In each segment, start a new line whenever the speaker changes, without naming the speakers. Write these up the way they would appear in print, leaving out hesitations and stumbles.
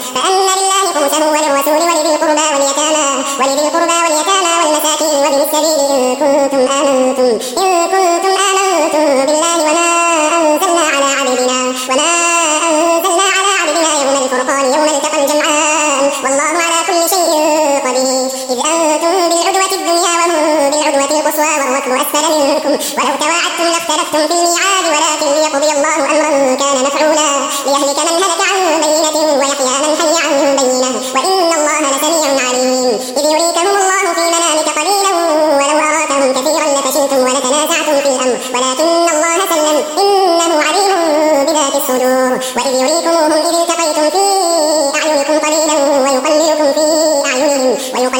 فأن لله خمسه وللرسول ولذي القربى واليتامى والمساكين وابن السبيل إن كنتم آمنتم بالله وما أنزلنا على عبدنا يوم الفرقان يوم التقى الجمعان والله على كل شيء قدير. إذ أنتم بالعدوة الدنيا وهم بالعدوة القصوى والركب أسفل منكم ولو تواعدتم لاختلفتم في الميعاد ولكن ليقضي الله أمرا كان مفعولا ليهلك من هلك عن بينة ويحيى من حي عن بينة وإن الله لسميع عليم. إذ يريكهم الله في منامك قليلا ولو أراكهم كثيرا لفشلتم ولتنازعتم في الأمر ولكن الله سلم إنه عليم بذات الصدور. وإذ يريكموهم إذ التقيتم في أعينكم قليلا ويقللكم في أعينهم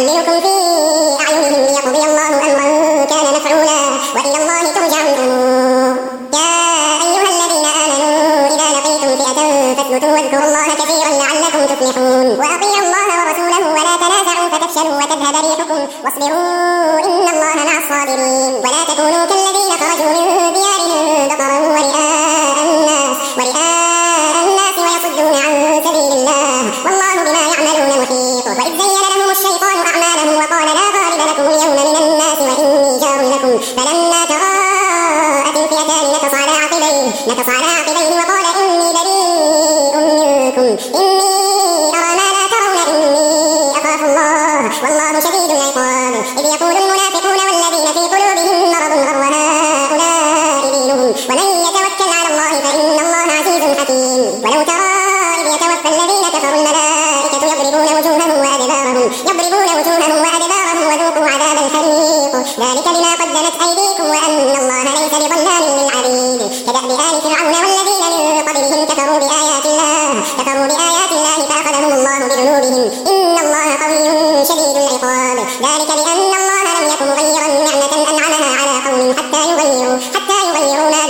ليقضي الله أمرا كان مفعولا وإلى الله ترجع الأمور. يا أيها الذين آمنوا إذا لقيتم فئة فاثبتوا واذكروا الله كثيرا لعلكم تفلحون. وأطيعوا الله ورسوله ولا تنازعوا فتفشلوا وتذهب ريحكم واصبروا إن الله مع الصابرين. ولا تكونوا كالذين خرجوا من ديارهم بطرا ورئاء الناس ويصدون عن سبيل الله والله بما يعملون محيط. وإذ زين لهم الشيطان أعمالهم وقال لا غالب لكم اليوم من الناس وإني جار لكم فلما تراءت الفئتان نكص على عقبيه وقال إني بريء منكم إني أرى ما لا ترون إني أخاف الله والله شديد العقاب. إذ يقول المنافقون والذين في قلوبهم مرض غر هؤلاء دينهم ومن يتوكل على الله فإن الله عزيز حكيم. ولو ترى إذ يتوفى الذين كفروا الملائكة يضربون وجوههم وأدبارهم وذوقوا عذاب الحريق ذلك بما قدمت أيديكم وأن الله ليس بظلام للعبيد. كدأب آل فرعون والذين من قبلهم كفروا بآيات الله فأخذهم الله بذنوبهم إن الله قوي شديد العقاب. ذلك بأن الله لم يكن مغيرا نعمة أنعمها على قوم حتى يغيروا ما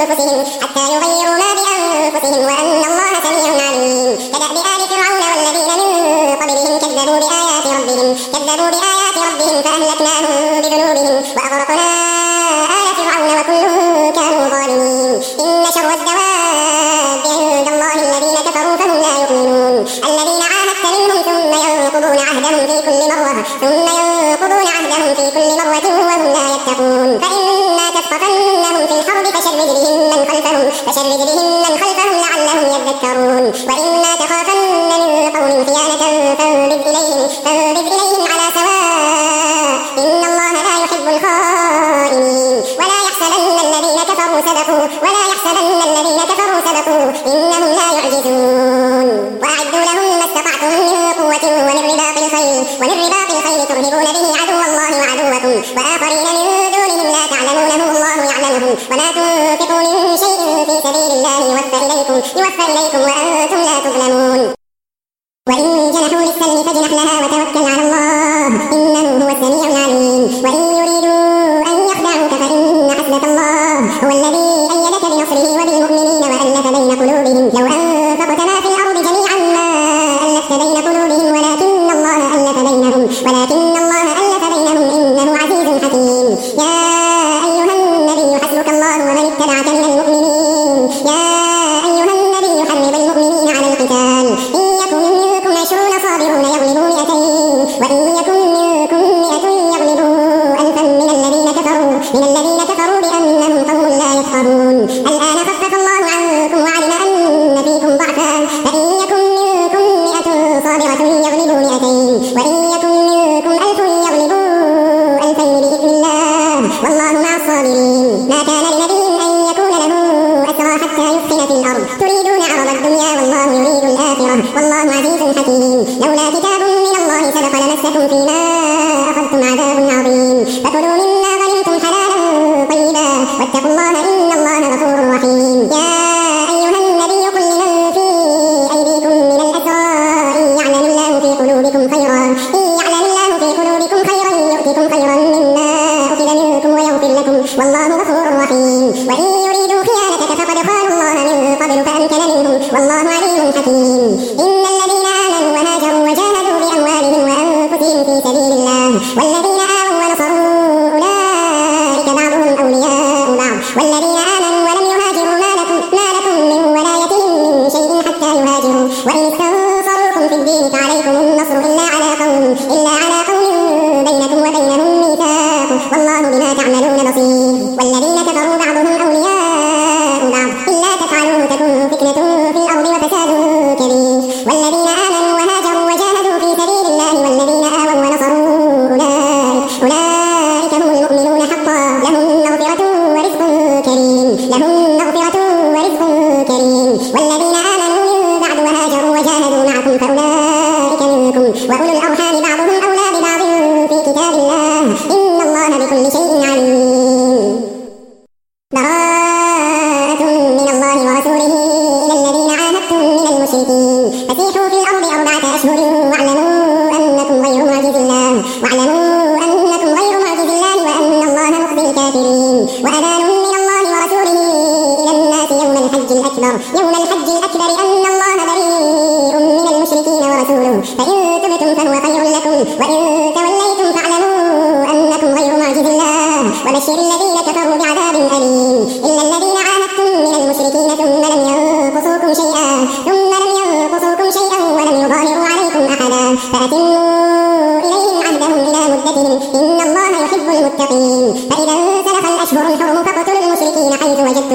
بأنفسهم وأن الله سميع عليم. كدأب آل فرعون والذين من قبلهم كذبوا بآيات ربهم فأهلكناهم بذنوبهم وأغرقنا آل فرعون وكل كانوا ظالمين. إن شر الدواب عند الله الذين كفروا فهم لا يؤمنون الذين عاهدت منهم ثم ينقضون عهدهم في كل مرة وهم لا يتقون. فإما تثقفنهم في الحرب فشرد بهم من خلفهم لعلهم يذكرون. وإما تخافن من قوم خيانة فانبذ إليهم على سواء إن الله لا يحب الخائنين. ولا يحسبن الذين كفروا سبقوا إنهم لا يعجزون. وأعدوا لهم ما استطعتم من قوة ومن رباط الخيل ترهبون به عدو الله وعدوكم وآخرين من دونهم لا تعلمونهم الله يعلمهم. وما تنفقوا من شيء في سبيل الله يوفى إليكم وأنتم لا تظلمون. وإن جنحوا للسلم فاجنح لها وتوكل على الله إنه هو السميع العليم. وإن يريدوا أن يخدعوك فإن حسبك الله هو الذي أيدك بنصره وبالمؤمنين وألف بين قلوبهم لو أنفقت ما في الأرض جميعا ما ألفت بين قلوبهم ولكن الله ألف بينهم إنه عزيز حكيم. يا أيها النبي حسبك الله ومن اتبعك من المؤمنين. يا أيها النبي حرض المؤمنين على القتال إن يكن منكم 20 صابرون يغلبوا 200 وإن يكن منكم 100 يغلبوا 1000 من الذين كفروا بأنهم قوم لا يفقهون. الآن خفف الله عنكم وعلم أن فيكم ضعفا فإن يكن منكم 100 صابرة يغلبوا 200 وإن يكن منكم 1000 يغلبوا 2000 بإذن الله والله مع الصابرين. ما كان لنبي أن يكون له أسرى حتى يثخن في الأرض تريدون عرض الدنيا والله يريد الآخرة والله عزيز حكيم. لولا كتاب من الله سبق لمسكم فيما أخذتم عذاب عظيم. فكلوا مما غنمتم حلالا طيبا واتقوا الله إن الله غفور رحيم. يا أيها النبي قل لمن في أيديكم من الأسرى إن يعلم الله في قلوبكم خيرا يؤتكم خيرا مما أخذ منكم ويغفر لكم والله غفور رحيم. وإن يريدوا خيانتك فقد خانوا الله من قبل فأمكن منهم والله عليم حكيم. إن الذين آمنوا وهاجروا وجاهدوا بأموالهم وأنفسهم في سبيل الله والذين آووا ونصروا أولئك بعضهم أولياء بعض والذين الكريم. والذين آمنوا من بعد وهاجروا وجاهدوا معكم فأولئك منكم، وأولو الأرحام بعضهم أولى ببعض في كتاب الله، إن الله بكل شيء عليم. براءة من الله ورسوله إلى الذين عاهدتم من المشركين، فسيحوا في الأرض 4 أشهر واعلموا أنكم غير معجز الله وأن الله مخزي الكافرين. وأذان من الله ورسوله إلى الناس يوم الحج الأكبر أن الله بريء من المشركين ورسوله، فإن تبتم فهو خير لكم، وإن توليتم فاعلموا أنكم غير معجز الله. وبشر الذين كفروا بعذاب أليم. إلا الذين عاهدتم من المشركين ثم لم ينقصوكم شيئا ولم يظاهروا عليكم أحدا، فأتموا إليهم عهدهم إلى مدتهم، إن الله يحب المتقين. فإذا انسلخ الأشهر الحرم فاقتلوا المشركين حيث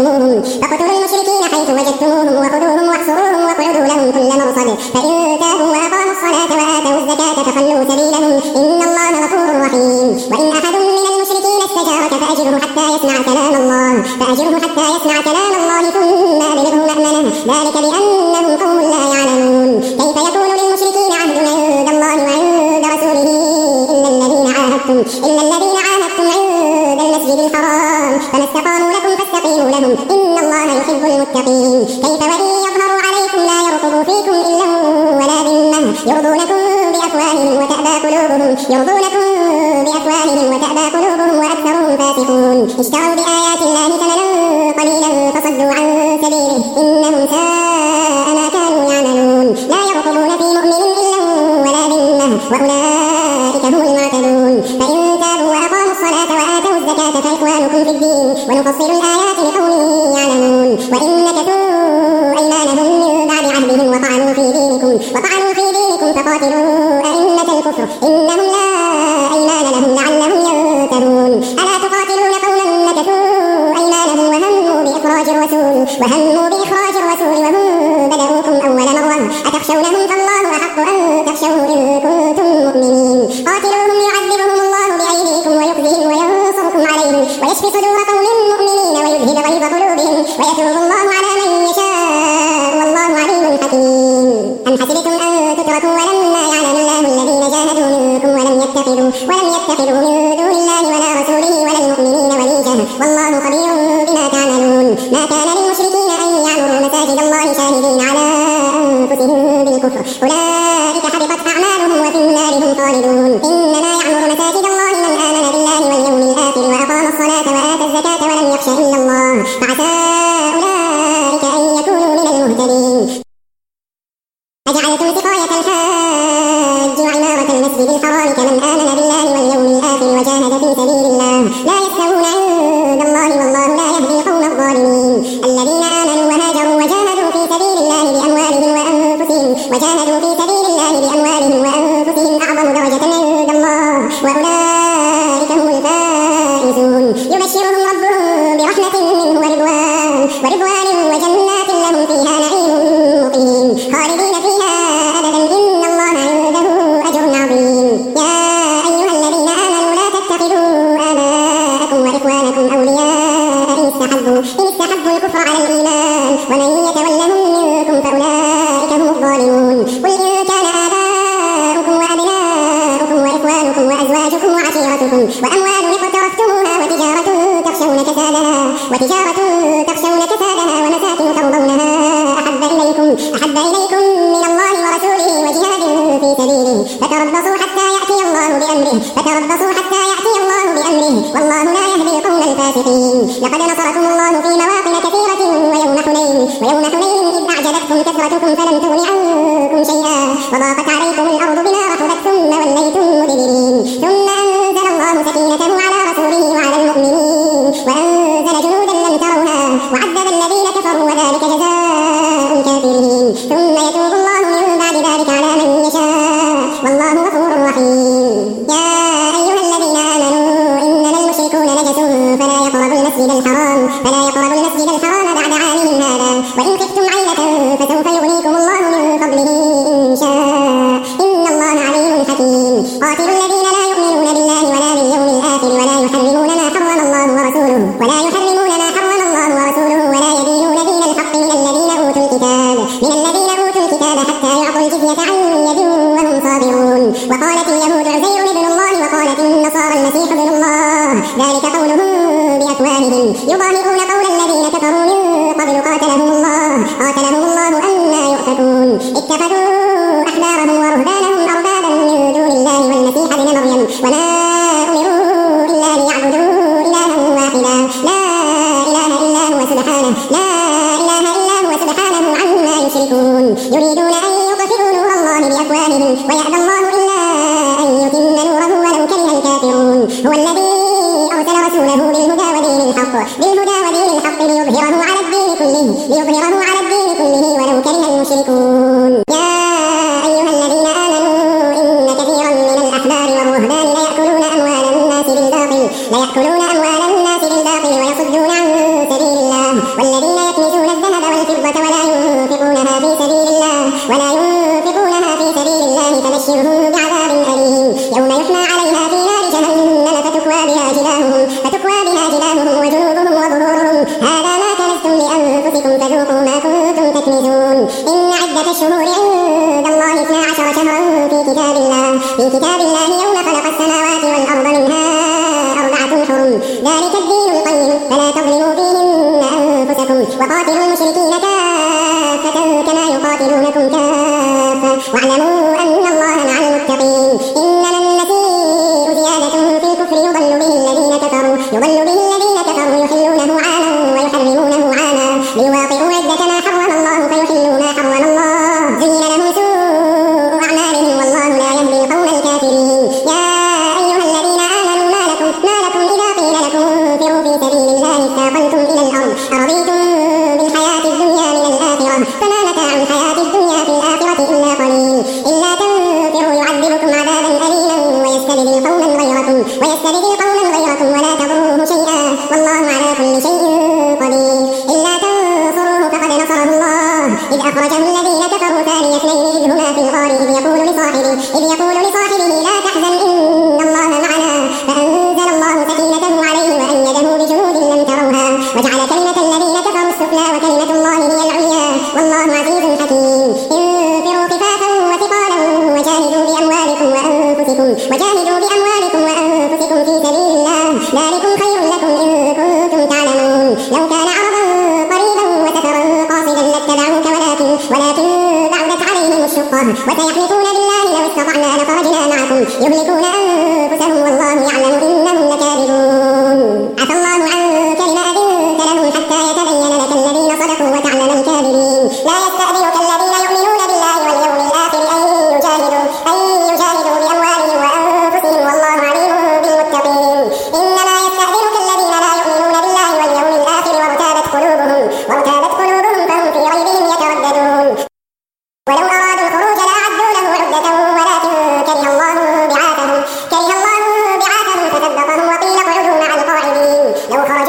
وجدتموهم وخذوهم واحصروهم واقعدوا لهم كل مرصد، فإن تابوا وأقاموا الصلاة وآتوا الزكاة فخلوا سبيلهم، إن الله غفور رحيم. وإن أحد من المشركين استجارك فأجره حتى يسمع كلام الله ثم أبلغه مأمنه، ذلك بأنهم قوم لا يعلمون. كيف يكون للمشركين عهد عند الله وعند رسوله إلا الذين عاهدتم عند المسجد الحرام، فما استقاموا لكم فاستقيموا لهم، إن الله يحب المتقين. كيف وإن يظهروا عليكم لا يرقبوا فيكم إلا ولا ذمة، يرضونكم بأفواههم وتأبى قلوبهم وأكثرهم فاسقون. اشتروا بآيات الله ثمنا قليلا فصدوا عن سبيله، إنهم ساء ما كانوا يعملون. لا يرقبون في مؤمن إلا ولا ذمة، وأولئك هم المعتدون. فإن تابوا وأقاموا الصلاة وآتوا الزكاة فإخوانكم في الدين، ونفصل الآيات لقوم يعلمون. وإن نكثوا أيمانهم من بعد عهدهم وطعنوا في دينكم فقاتلوا أئمة الكفر إنهم لا أيمان لهم لعلهم ينتهون. ألا تقاتلون قوما نكثوا أيمانهم وهموا بإخراج الرسول وهم بدأوكم أول مرة، أتخشونهم فالله أحق أن تخشوه إن كنتم مؤمنين. قاتلوهم يعذبهم الله بأيديكم ويخزيهم وينصركم عليهم ويشفي صدور قوم مؤمنين ويذهب غيظ قلوبهم ويتوب الله على من يشاء والله عليم حكيم. أم حسبتم أن تتركوا ولما يعلم الله الذين جاهدوا منكم ولم يتخذوا من دون الله ولا رسوله ولا المؤمنين وليجة، والله خبير بما تعملون. ما كان للمشركين أن يعمروا مساجد الله شاهدين على أنفسهم بالكفر، أولئك حبطت أعمالهم وفي النار هم خالدون. إنما يعمر مساجد الله من آمن بالله واليوم الآخر وأقام الصلاة وآتى الزكاة ولم يخش إلا الله، فعسى أولئك أن يكونوا من المهتدين. أجعلتم سقاية الحاج وعمارة المسجد الحرام كمن آمن بالله واليوم الآخر وجاهد في سبيل الله لا يستوون عند الله والله لا يهدي القوم الظالمين. الذين آمنوا وهاجروا وجاهدوا في سبيل الله بأموالهم وأنفسهم أعظم درجة عند الله وأولئك هم الفائزون. يبشرهم ربهم برحمة منه ورضوان وجنات لهم فيها نعيم مقيم خالدين فيها أبدا إن الله عنده أجر عظيم. يا أيها الذين آمنوا لا تتخذوا آباءكم وإخوانكم أولياء إن استحبوا الكفر على الإيمان ومن يتولهم منكم فأولئك هم الظالمون. قل إن كان آباؤكم وأبناؤكم وإخوانكم وأزواجكم وعشيرتكم وأموال اقترفتموها وتجارة تخشون كسادها ومساكن ترضونها أحب إليكم من الله ورسوله وجهاد في سبيله فتربصوا حتى يأتي الله بأمره والله لا يهدي القوم الفاسقين. لقد نصركم الله في مواطن كثيرة ويوم حنين إذ أعجبتكم كثرتكم فلم تغن عنكم شيئا وضاقت عليكم الأرض بما رحبت ثم وليتم مدبرين. ثم أنزل الله سكينته على رسوله وعلى المؤمنين وأنزل جنودا لم تروها وعذب الذين كفروا وذلك جزاء الكافرين. ثم يتوب الله من بعد ذلك على من يشاء والله غفور رحيم. يا أيها الذين آمنوا إنما المشركون نجس فلا يقربوا المسجد الحرام بعد عامهم هذا وإن خفتم عيلة فسوف يغنيكم الله من فضله إن شاء إن الله عليم حكيم. قاتلوا الذين لا يؤمنون بالله ولا باليوم الآخر ولا يحرمون ما حرم الله ورسوله ولا يدينون دين الحق من الذين يريدون أن يطفئوا نور الله بأفواههم ويأبى الله إلا أن يتم نوره ولو كره الكافرون. هو الذي أرسل رسوله بالهدى ودين الحق ليظهره على الدين كله ولو كره المشركون. يا أيها الذين آمنوا إن كثيرا من الأحبار والرهبان ليأكلون أموال الناس بالباطل ويصدون عن سبيل الله والذين يكنزون الذهب والفضة ولا ينفقونها في سبيل الله فبشرهم بعذاب أليم يوم يحمى عليها في نار جهنم فتكوى بها جباههم وجنوبهم وظهورهم هذا ما كنزتم لأنفسكم فذوقوا ما كنتم تكنزون. إن عدة الشهور عند الله 12 شهرا في كتاب الله يوم خلق السماوات والأرض منها 4 حرم ذلك الدين القيم فلا تظلموا فيهن أنفسكم وقاتلوا المشركين كافة كما يقاتلونكم كافة واعلموا أن الله مع المتقين. إنما النسيء زيادة في الكفر يضل به الذين كفروا يحلونه عاما ويحرمونه عاما ليواطئوا عدة ما حرم الله فيحلوا ما حرم الله زين لهم سوء أعمالهم والله لا يهدي القوم الكافرين. يا أيها الذين آمنوا ما لكم إذا قيل لكم انفروا في سبيل الله اثاقلتم إلى الأرض أرضيتم بالحياة الدنيا من الآخرة فما متاع الحياة الدنيا في الآخرة إلا قليل. إلا تنفروا يعذبكم عذابا أليما ويستبدل قوما غيركم ولا تضروه شيئا والله على كل شيء قدير. إلا تنصروه فقد نصره الله إذ أخرجه الذين كفروا ثاني اثنين إذ هما في الغار إذ يقول لصاحبه لا تحزن إن الله معنا فأنزل الله سكينته عليه وأيده بجنود لم تروها وجعل كلمة الذين كفروا السفلى وكلمة الله هي العليا والله عزيز حكيم. انفروا خفافا وثقالا وجاهدوا بأموالكم وأنفسكم في سبيل الله ذلكم خير لكم إن كنتم تعلمون. لو كان عرضا قريبا وسفرا قاصدا لاتبعوك ولكن بعدت عليهم الشقة وسيحلفون بالله لو استطعنا لخرجنا معكم يهلكون أنفسهم والله يعلم إنهم لكاذبون. عفى الله عنك لما أذنت لهم حتى يتبين لك الذين صدقوا وتعلم الكاذبين. لا يستأذنك الذين يؤمنون بالله واليوم الآخر أن يجاهدوا بأموالهم وأنفسهم والله عليم بالمتقين. إنما يستأذنك الذين لا يؤمنون بالله واليوم الآخر وارتابت قلوبهم فهم في ريبهم يترددون. ولو أرادوا الخروج لأعدوا له عدة ولكن كره الله بعاثهم فثبطهم وقيل اقعدوا مع القاعدين. لو خرجوا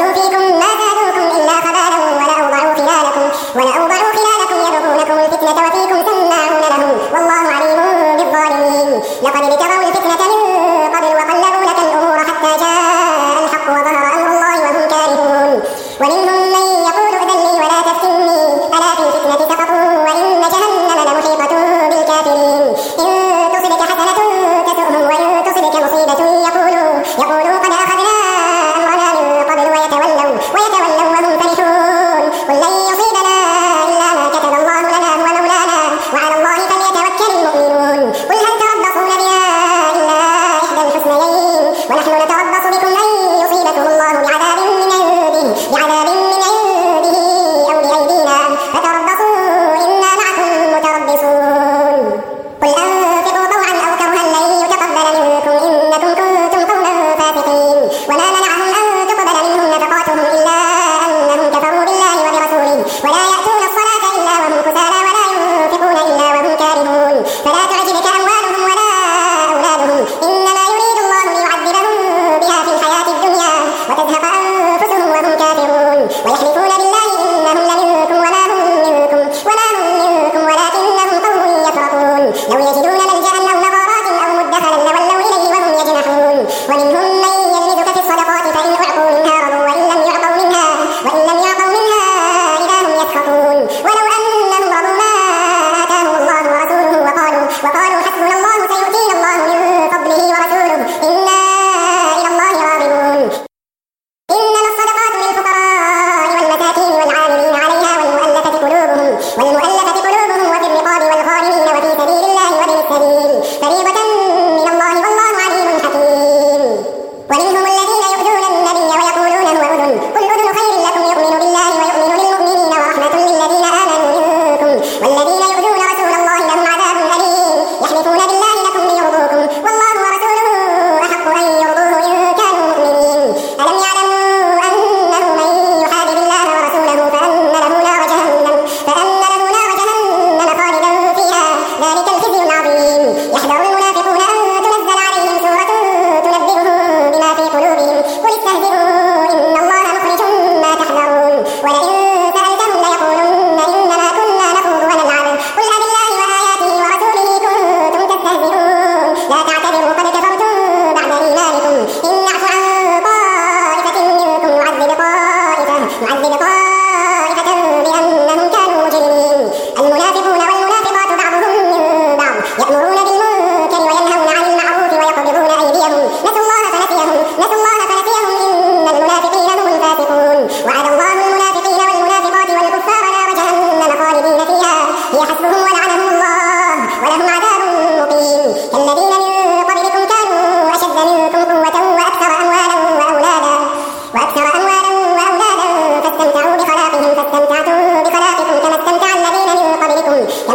حسبهم ولعنهم الله ولهم عذاب مقيم كالذين من قبلكم كانوا أشد منكم قوة وأكثر أموالا وأولادا فاستمتعوا بخلاقهم فاستمتعتم بخلاقكم كما استمتع الذين من قبلكم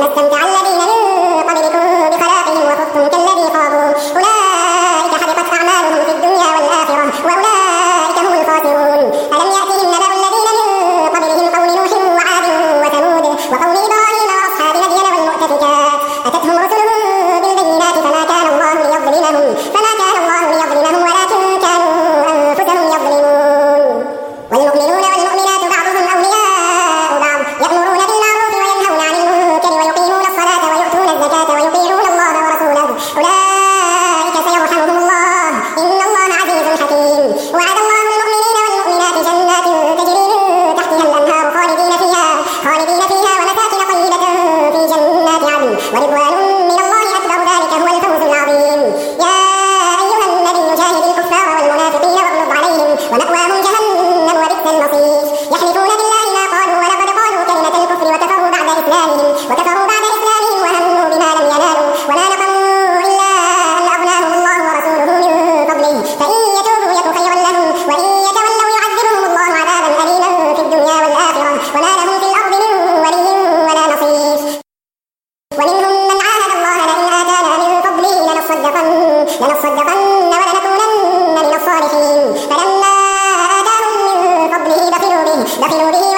بخلاقهم وخضتم كالذي خاضوا أولئك حبطت أعمالهم في الدنيا والآخرة وأولئك هم الخاسرون ألم يأتهم نبأ الذين من قبلهم قوم نوح وعاد وثمود وقوم إبراهيم وأصحاب مدين والمؤتفكات أتتهم رسلهم بالبينات فما كان الله ليظلمهم ولكن كانوا أنفسهم يظلمون والمؤمنون والمؤمنات بعضهم أولياء بعض يأمرون بالمعروف وينهون عن المنكر ويقيمون الصلاة ويؤتون الزكاة ويطيعون الله ورسوله أولئك سيرحمهم الله إن الله عزيز حكيم وعد الله المؤمنين والمؤمنات جنات تجري من تحتها الأنهار خالدين فيها ومساكن طيبة في جنات عدن ورضوان من الله أكبر ذلك هو الفوز العظيم يا أيها النبي جاهد الكفار والمنافقين واغلظ عليهم ومأواهم جهنم وبئس المصير يحلفون بالله ما قالوا ولقد قالوا كلمة الكفر وكفروا بعد إسلامهم وهموا بما لم ينالوا ولا نقموا إلا أن أغناهم الله ورسوله من فضله فإن يتوبوا يك خيرا لهم وإن يتولوا يعذبهم الله عذابا أليما في الدنيا والآخرة وما لهم في الأرض من ولي ولا نصير ومنهم من عاهد الله لئن آتانا من فضله لنصدقن ولنكونن من الصالحين فلما آتاهم من فضله بخلوا به